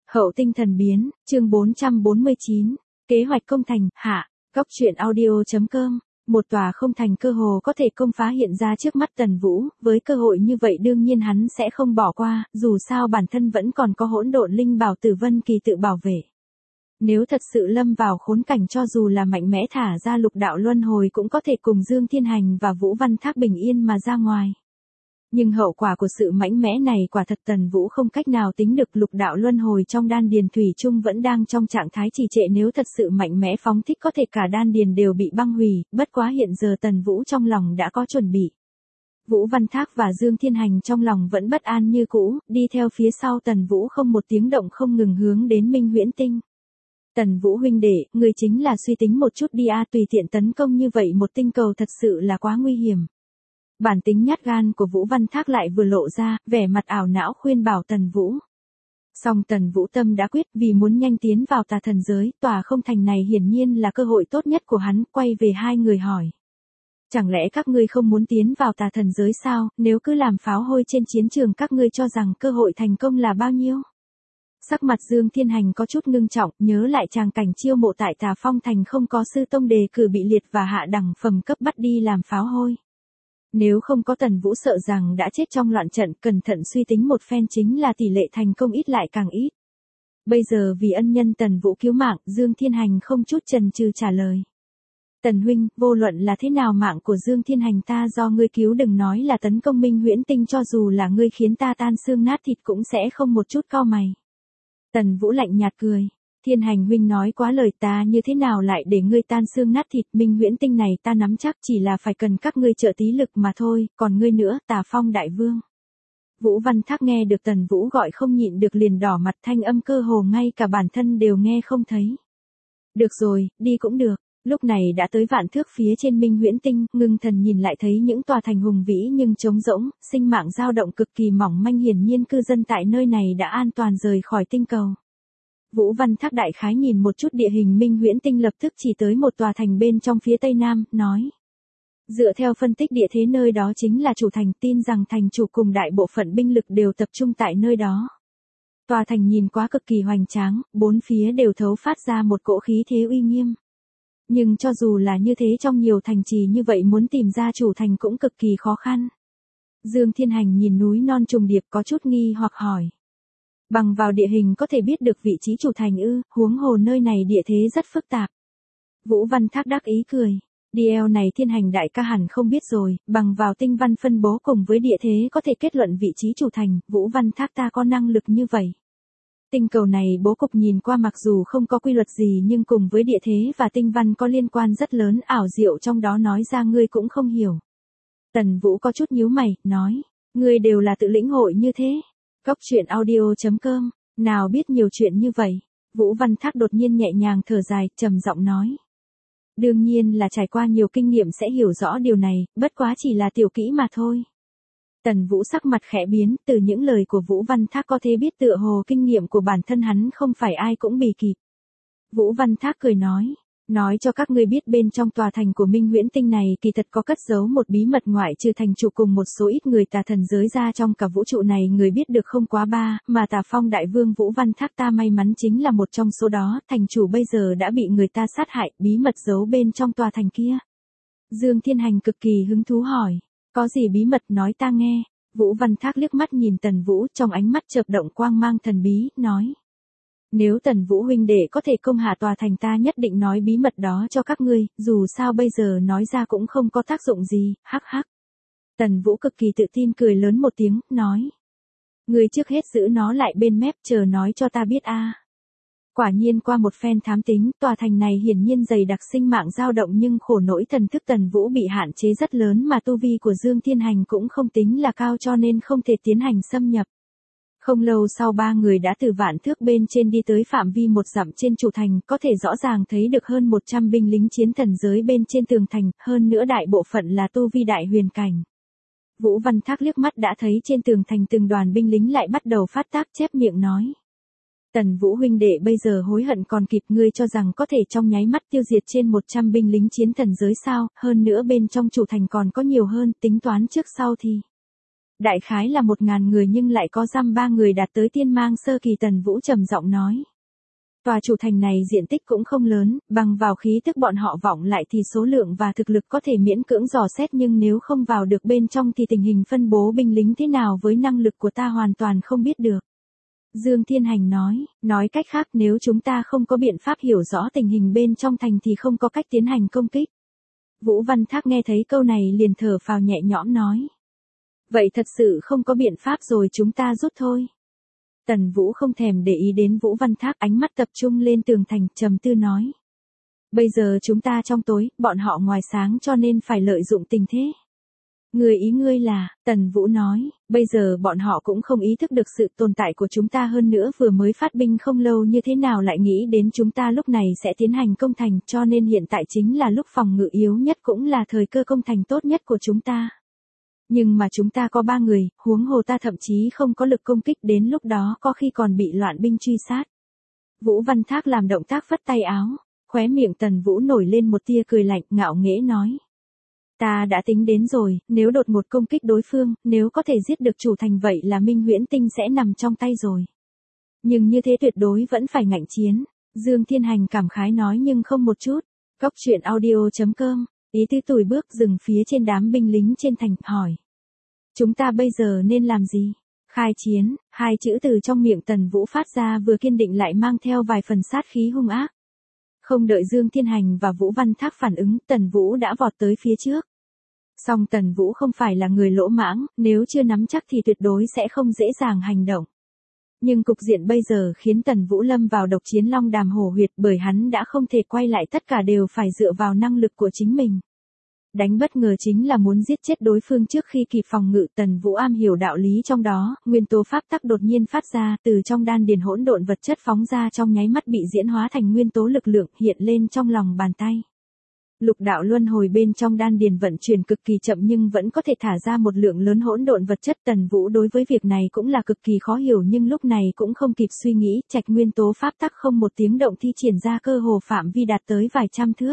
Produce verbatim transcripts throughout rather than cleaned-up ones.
Hậu tinh thần biến, chương bốn trăm bốn mươi chín, kế hoạch công thành, hạ, góc truyện audio.com, một tòa không thành cơ hồ có thể công phá hiện ra trước mắt Tần Vũ, với cơ hội như vậy đương nhiên hắn sẽ không bỏ qua, dù sao bản thân vẫn còn có hỗn độn linh bảo Tử Vân Kỳ tự bảo vệ. Nếu thật sự lâm vào khốn cảnh cho dù là mạnh mẽ thả ra lục đạo luân hồi cũng có thể cùng Dương Thiên Hành và Vũ Văn Thác bình yên mà ra ngoài. Nhưng hậu quả của sự mạnh mẽ này quả thật Tần Vũ không cách nào tính được, lục đạo luân hồi trong đan điền thủy chung vẫn đang trong trạng thái trì trệ, nếu thật sự mạnh mẽ phóng thích có thể cả đan điền đều bị băng hủy, bất quá hiện giờ Tần Vũ trong lòng đã có chuẩn bị. Vũ Văn Thác và Dương Thiên Hành trong lòng vẫn bất an như cũ, đi theo phía sau Tần Vũ không một tiếng động không ngừng hướng đến Minh Huyễn Tinh. Tần Vũ huynh đệ, người chính là suy tính một chút đi a, tùy tiện tấn công như vậy một tinh cầu thật sự là quá nguy hiểm. Bản tính nhát gan của Vũ Văn Thác lại vừa lộ ra, vẻ mặt ảo não khuyên bảo Tần Vũ. Song Tần Vũ tâm đã quyết, vì muốn nhanh tiến vào tà thần giới, tòa không thành này hiển nhiên là cơ hội tốt nhất của hắn, quay về hai người hỏi. Chẳng lẽ các ngươi không muốn tiến vào tà thần giới sao, nếu cứ làm pháo hôi trên chiến trường các ngươi cho rằng cơ hội thành công là bao nhiêu? Sắc mặt Dương Thiên Hành có chút ngưng trọng, nhớ lại tràng cảnh chiêu mộ tại Tà Phong Thành không có sư tông đề cử bị liệt và hạ đẳng phẩm cấp bắt đi làm pháo hôi. Nếu không có Tần Vũ sợ rằng đã chết trong loạn trận, cẩn thận suy tính một phen chính là tỷ lệ thành công ít lại càng ít. Bây giờ vì ân nhân Tần Vũ cứu mạng, Dương Thiên Hành không chút chần chừ trả lời. Tần huynh, vô luận là thế nào mạng của Dương Thiên Hành ta do ngươi cứu, đừng nói là tấn công Minh Huyễn Tinh, cho dù là ngươi khiến ta tan xương nát thịt cũng sẽ không một chút cau mày. Tần Vũ lạnh nhạt cười. Thiên Hành huynh nói quá lời, ta như thế nào lại để ngươi tan xương nát thịt, Minh Huyễn Tinh này ta nắm chắc, chỉ là phải cần các ngươi trợ tí lực mà thôi, còn ngươi nữa, Tà Phong đại vương. Vũ Văn Thác nghe được Tần Vũ gọi không nhịn được liền đỏ mặt, thanh âm cơ hồ ngay cả bản thân đều nghe không thấy. Được rồi, đi cũng được. Lúc này đã tới vạn thước phía trên Minh Huyễn Tinh, ngưng thần nhìn lại thấy những tòa thành hùng vĩ nhưng trống rỗng, sinh mạng dao động cực kỳ mỏng manh, hiển nhiên cư dân tại nơi này đã an toàn rời khỏi tinh cầu. Vũ Văn Thác đại khái nhìn một chút địa hình Minh Huyễn Tinh, lập tức chỉ tới một tòa thành bên trong phía tây nam, nói. Dựa theo phân tích địa thế nơi đó chính là chủ thành, tin rằng thành chủ cùng đại bộ phận binh lực đều tập trung tại nơi đó. Tòa thành nhìn quá cực kỳ hoành tráng, bốn phía đều thấu phát ra một cỗ khí thế uy nghiêm. Nhưng cho dù là như thế, trong nhiều thành trì như vậy muốn tìm ra chủ thành cũng cực kỳ khó khăn. Dương Thiên Hành nhìn núi non trùng điệp có chút nghi hoặc hỏi. Bằng vào địa hình có thể biết được vị trí chủ thành ư, huống hồ nơi này địa thế rất phức tạp. Vũ Văn Thác đắc ý cười. đê lờ này Thiên Hành đại ca hẳn không biết rồi, bằng vào tinh văn phân bố cùng với địa thế có thể kết luận vị trí chủ thành, Vũ Văn Thác ta có năng lực như vậy. Tinh cầu này bố cục nhìn qua mặc dù không có quy luật gì nhưng cùng với địa thế và tinh văn có liên quan rất lớn, ảo diệu trong đó nói ra ngươi cũng không hiểu. Tần Vũ có chút nhíu mày, nói, ngươi đều là tự lĩnh hội như thế. Góc truyện audio.com, nào biết nhiều chuyện như vậy. Vũ Văn Thác đột nhiên nhẹ nhàng thở dài, trầm giọng nói. Đương nhiên là trải qua nhiều kinh nghiệm sẽ hiểu rõ điều này, bất quá chỉ là tiểu kỹ mà thôi. Tần Vũ sắc mặt khẽ biến, từ những lời của Vũ Văn Thác có thể biết tựa hồ kinh nghiệm của bản thân hắn không phải ai cũng bì kịp. Vũ Văn Thác cười nói, nói cho các ngươi biết bên trong tòa thành của Minh Huyễn Tinh này kỳ thật có cất giấu một bí mật, ngoại trừ thành chủ cùng một số ít người tà thần giới ra trong cả vũ trụ này người biết được không quá ba, mà Tà Phong đại vương Vũ Văn Thác ta may mắn chính là một trong số đó, thành chủ bây giờ đã bị người ta sát hại, bí mật giấu bên trong tòa thành kia. Dương Thiên Hành cực kỳ hứng thú hỏi. Có gì bí mật nói ta nghe. Vũ Văn Thác liếc mắt nhìn Tần Vũ, trong ánh mắt chợp động quang mang thần bí, nói. Nếu Tần Vũ huynh đệ có thể công hạ tòa thành ta nhất định nói bí mật đó cho các ngươi, dù sao bây giờ nói ra cũng không có tác dụng gì, hắc hắc. Tần Vũ cực kỳ tự tin cười lớn một tiếng, nói. Ngươi trước hết giữ nó lại bên mép, chờ nói cho ta biết a. Quả nhiên qua một phen thám tính, tòa thành này hiển nhiên dày đặc sinh mạng dao động nhưng khổ nỗi thần thức Tần Vũ bị hạn chế rất lớn mà tu vi của Dương Thiên Hành cũng không tính là cao cho nên không thể tiến hành xâm nhập. Không lâu sau ba người đã từ vạn thước bên trên đi tới phạm vi một dặm trên chủ thành, có thể rõ ràng thấy được hơn một trăm binh lính chiến thần giới bên trên tường thành, hơn nữa đại bộ phận là tu vi đại huyền cảnh. Vũ Văn Thác liếc mắt đã thấy trên tường thành từng đoàn binh lính lại bắt đầu phát tác, chép miệng nói. Tần Vũ huynh đệ bây giờ hối hận còn kịp, ngươi cho rằng có thể trong nháy mắt tiêu diệt trên một trăm binh lính chiến thần giới sao, hơn nữa bên trong chủ thành còn có nhiều hơn, tính toán trước sau thì. Đại khái là một ngàn người nhưng lại có dăm ba người đạt tới tiên mang sơ kỳ. Tần Vũ trầm giọng nói. Tòa chủ thành này diện tích cũng không lớn, bằng vào khí tức bọn họ vọng lại thì số lượng và thực lực có thể miễn cưỡng dò xét, nhưng nếu không vào được bên trong thì tình hình phân bố binh lính thế nào với năng lực của ta hoàn toàn không biết được. Dương Thiên Hành nói, nói cách khác nếu chúng ta không có biện pháp hiểu rõ tình hình bên trong thành thì không có cách tiến hành công kích. Vũ Văn Thác nghe thấy câu này liền thở phào nhẹ nhõm nói. Vậy thật sự không có biện pháp rồi, chúng ta rút thôi. Tần Vũ không thèm để ý đến Vũ Văn Thác, ánh mắt tập trung lên tường thành, trầm tư nói. Bây giờ chúng ta trong tối, bọn họ ngoài sáng cho nên phải lợi dụng tình thế. Người ý ngươi là, Tần Vũ nói, bây giờ bọn họ cũng không ý thức được sự tồn tại của chúng ta, hơn nữa vừa mới phát binh không lâu như thế nào lại nghĩ đến chúng ta lúc này sẽ tiến hành công thành, cho nên hiện tại chính là lúc phòng ngự yếu nhất cũng là thời cơ công thành tốt nhất của chúng ta. Nhưng mà chúng ta có ba người, huống hồ ta thậm chí không có lực công kích, đến lúc đó có khi còn bị loạn binh truy sát. Vũ Văn Thác làm động tác phất tay áo, khóe miệng Tần Vũ nổi lên một tia cười lạnh, ngạo nghễ nói. Ta đã tính đến rồi, nếu đột ngột công kích đối phương, nếu có thể giết được chủ thành vậy là Minh Huyễn Tinh sẽ nằm trong tay rồi. Nhưng như thế tuyệt đối vẫn phải ngạnh chiến. Dương Thiên Hành cảm khái nói nhưng không một chút. Cóc truyện audio chấm com, ý tứ tùi bước dừng phía trên đám binh lính trên thành, hỏi. Chúng ta bây giờ nên làm gì? Khai chiến, hai chữ từ trong miệng Tần Vũ phát ra vừa kiên định lại mang theo vài phần sát khí hung ác. Không đợi Dương Thiên Hành và Vũ Văn Thác phản ứng, Tần Vũ đã vọt tới phía trước. Song Tần Vũ không phải là người lỗ mãng, nếu chưa nắm chắc thì tuyệt đối sẽ không dễ dàng hành động. Nhưng cục diện bây giờ khiến Tần Vũ lâm vào độc chiến long đàm hổ huyệt, bởi hắn đã không thể quay lại, tất cả đều phải dựa vào năng lực của chính mình. Đánh bất ngờ chính là muốn giết chết đối phương trước khi kịp phòng ngự. Tần Vũ am hiểu đạo lý trong đó, nguyên tố pháp tắc đột nhiên phát ra, từ trong đan điền hỗn độn vật chất phóng ra trong nháy mắt bị diễn hóa thành nguyên tố lực lượng, hiện lên trong lòng bàn tay. Lục đạo luân hồi bên trong đan điền vận chuyển cực kỳ chậm nhưng vẫn có thể thả ra một lượng lớn hỗn độn vật chất. Tần Vũ đối với việc này cũng là cực kỳ khó hiểu, nhưng lúc này cũng không kịp suy nghĩ, trạch nguyên tố pháp tắc không một tiếng động thi triển ra, cơ hồ phạm vi đạt tới vài trăm thước.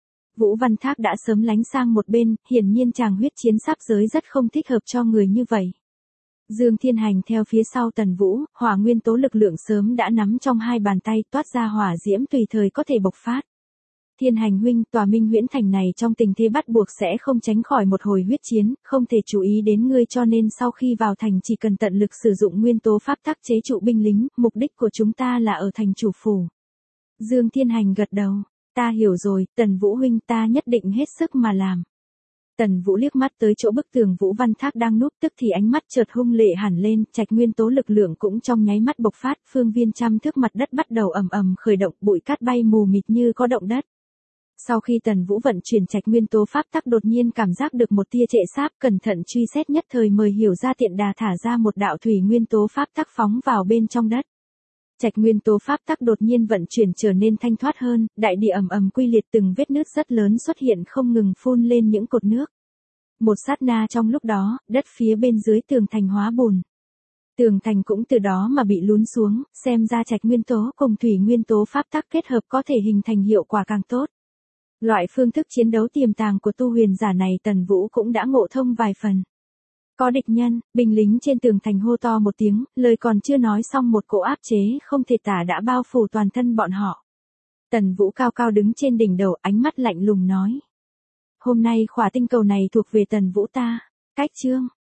Vũ Văn Thác đã sớm lánh sang một bên, hiển nhiên chàng huyết chiến sắp giới rất không thích hợp cho người như vậy. Dương Thiên Hành theo phía sau Tần Vũ, hỏa nguyên tố lực lượng sớm đã nắm trong hai bàn tay, toát ra hỏa diễm tùy thời có thể bộc phát. Thiên Hành huynh, tòa Minh Huyễn Thành này trong tình thế bắt buộc sẽ không tránh khỏi một hồi huyết chiến, không thể chú ý đến ngươi, cho nên sau khi vào thành chỉ cần tận lực sử dụng nguyên tố pháp tắc chế trụ binh lính, mục đích của chúng ta là ở thành chủ phủ. Dương Thiên Hành gật đầu. Ta hiểu rồi, Tần Vũ huynh, ta nhất định hết sức mà làm. Tần Vũ liếc mắt tới chỗ bức tường Vũ Văn Thác đang núp, tức thì ánh mắt chợt hung lệ hẳn lên, trạch nguyên tố lực lượng cũng trong nháy mắt bộc phát, phương viên trăm thước mặt đất bắt đầu ầm ầm khởi động, bụi cát bay mù mịt như có động đất. Sau khi Tần Vũ vận chuyển trạch nguyên tố pháp tắc, đột nhiên cảm giác được một tia trệ sáp, cẩn thận truy xét nhất thời mời hiểu ra tiện đà thả ra một đạo thủy nguyên tố pháp tắc phóng vào bên trong đất. Trạch nguyên tố pháp tắc đột nhiên vận chuyển trở nên thanh thoát hơn, đại địa ầm ầm quy liệt, từng vết nứt rất lớn xuất hiện không ngừng phun lên những cột nước. Một sát na trong lúc đó, đất phía bên dưới tường thành hóa bùn. Tường thành cũng từ đó mà bị lún xuống, xem ra trạch nguyên tố cùng thủy nguyên tố pháp tắc kết hợp có thể hình thành hiệu quả càng tốt. Loại phương thức chiến đấu tiềm tàng của tu huyền giả này Tần Vũ cũng đã ngộ thông vài phần. Có địch nhân, binh lính trên tường thành hô to một tiếng, lời còn chưa nói xong một cỗ áp chế không thể tả đã bao phủ toàn thân bọn họ. Tần Vũ cao cao đứng trên đỉnh đầu, ánh mắt lạnh lùng nói. Hôm nay khỏa tinh cầu này thuộc về Tần Vũ ta. Cách chương.